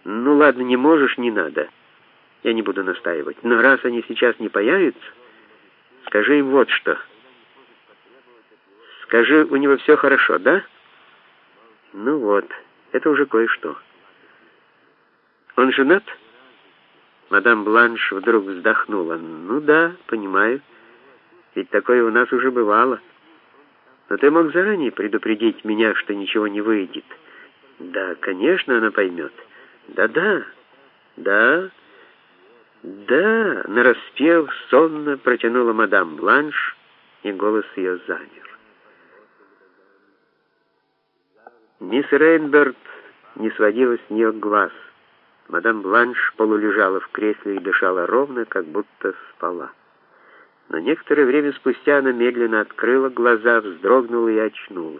Ну ладно, не можешь, не надо. Я не буду настаивать. Но раз они сейчас не появятся, скажи им вот что. Скажи, у него все хорошо, да? Ну вот, это уже кое-что. Он женат? Мадам Бланш вдруг вздохнула. Ну да, понимаю. Ведь такое у нас уже бывало. Но ты мог заранее предупредить меня, что ничего не выйдет. Да, конечно, она поймет. Да-да, да, да, нараспев сонно протянула мадам Бланш, и голос ее замер. Мисс Рейнберт не сводила с нее глаз. Мадам Бланш полулежала в кресле и дышала ровно, как будто спала. Но некоторое время спустя она медленно открыла глаза, вздрогнула и очнулась.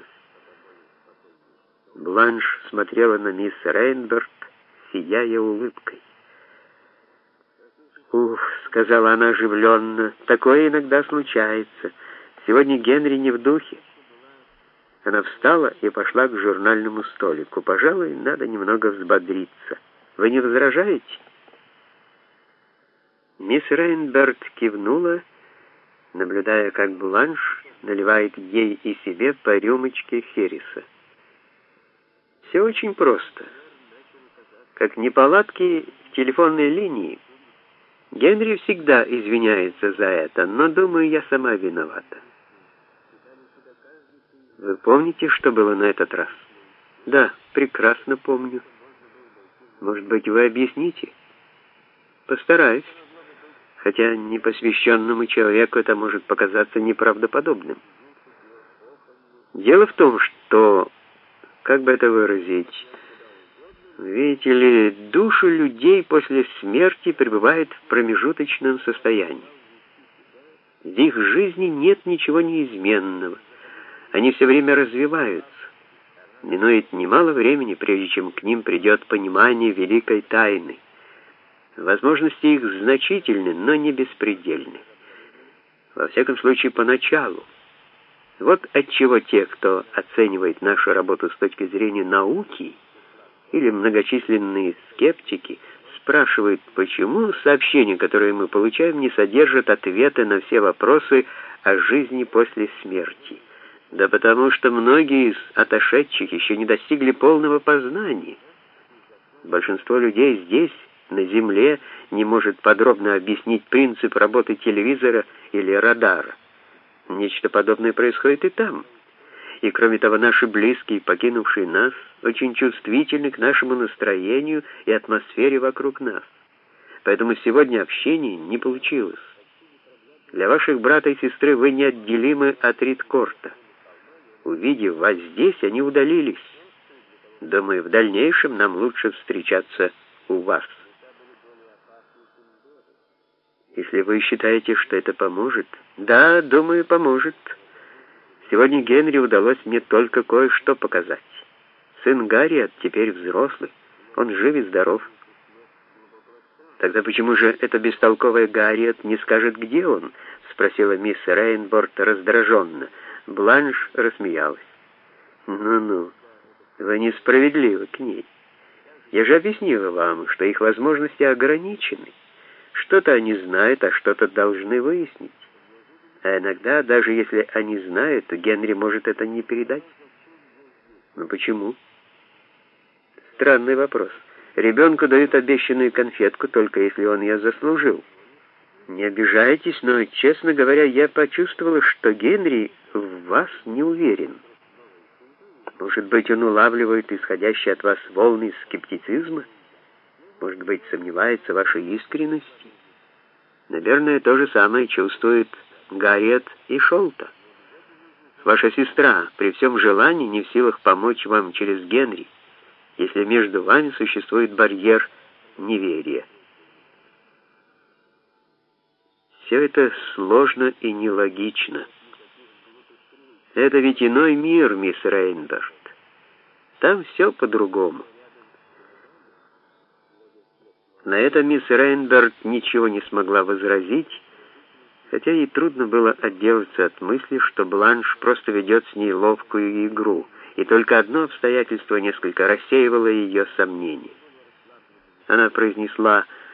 Бланш смотрела на мисс Рейнберт, сияя улыбкой. «Ух», — сказала она оживленно, — «такое иногда случается. Сегодня Генри не в духе». Она встала и пошла к журнальному столику. «Пожалуй, надо немного взбодриться. Вы не возражаете?» Мисс Рейнберт кивнула, наблюдая, как Бланш наливает ей и себе по рюмочке хереса. «Все очень просто. Как неполадки в телефонной линии. Генри всегда извиняется за это, но, думаю, я сама виновата». «Вы помните, что было на этот раз?» «Да, прекрасно помню. Может быть, вы объясните?» «Постараюсь. Хотя непосвященному человеку это может показаться неправдоподобным. Дело в том, что, как бы это выразить, видите ли, души людей после смерти пребывают в промежуточном состоянии. В их жизни нет ничего неизменного. Они все время развиваются. Минует немало времени, прежде чем к ним придет понимание великой тайны. Возможности их значительны, но не беспредельны. Во всяком случае, поначалу. Вот отчего те, кто оценивает нашу работу с точки зрения науки, или многочисленные скептики, спрашивают, почему сообщения, которые мы получаем, не содержат ответы на все вопросы о жизни после смерти. Да потому что многие из отошедших еще не достигли полного познания. Большинство людей здесь, на Земле, не может подробно объяснить принцип работы телевизора или радара. Нечто подобное происходит и там. И кроме того, наши близкие, покинувшие нас, очень чувствительны к нашему настроению и атмосфере вокруг нас. Поэтому сегодня общение не получилось. Для ваших брата и сестры вы неотделимы от Ридкорта. Увидев вас здесь, они удалились. Думаю, в дальнейшем нам лучше встречаться у вас. Если вы считаете, что это поможет... Да, думаю, поможет. Сегодня Генри удалось мне только кое-что показать. Сын Гарриет теперь взрослый. Он жив и здоров. Тогда почему же эта бестолковая Гарриет не скажет, где он? Спросила мисс Рейнберт раздраженно. Бланш рассмеялась. Ну-ну, вы несправедливы к ней. Я же объяснила вам, что их возможности ограничены. Что-то они знают, а что-то должны выяснить. А иногда, даже если они знают, то Генри может это не передать. Но почему? Странный вопрос. Ребенку дают обещанную конфетку, только если он ее заслужил. Не обижайтесь, но, честно говоря, я почувствовала, что Генри в вас не уверен. Может быть, он улавливает исходящие от вас волны скептицизма? Может быть, сомневается в вашей искренности? Наверное, то же самое чувствует Гарриет и Шолта. Ваша сестра при всем желании не в силах помочь вам через Генри, если между вами существует барьер неверия. Все это сложно и нелогично. Это ведь иной мир, мисс Рейнберт. Там все по-другому. На это мисс Рейнберт ничего не смогла возразить, хотя ей трудно было отделаться от мысли, что Бланш просто ведет с ней ловкую игру, и только одно обстоятельство несколько рассеивало ее сомнения. Она произнесла: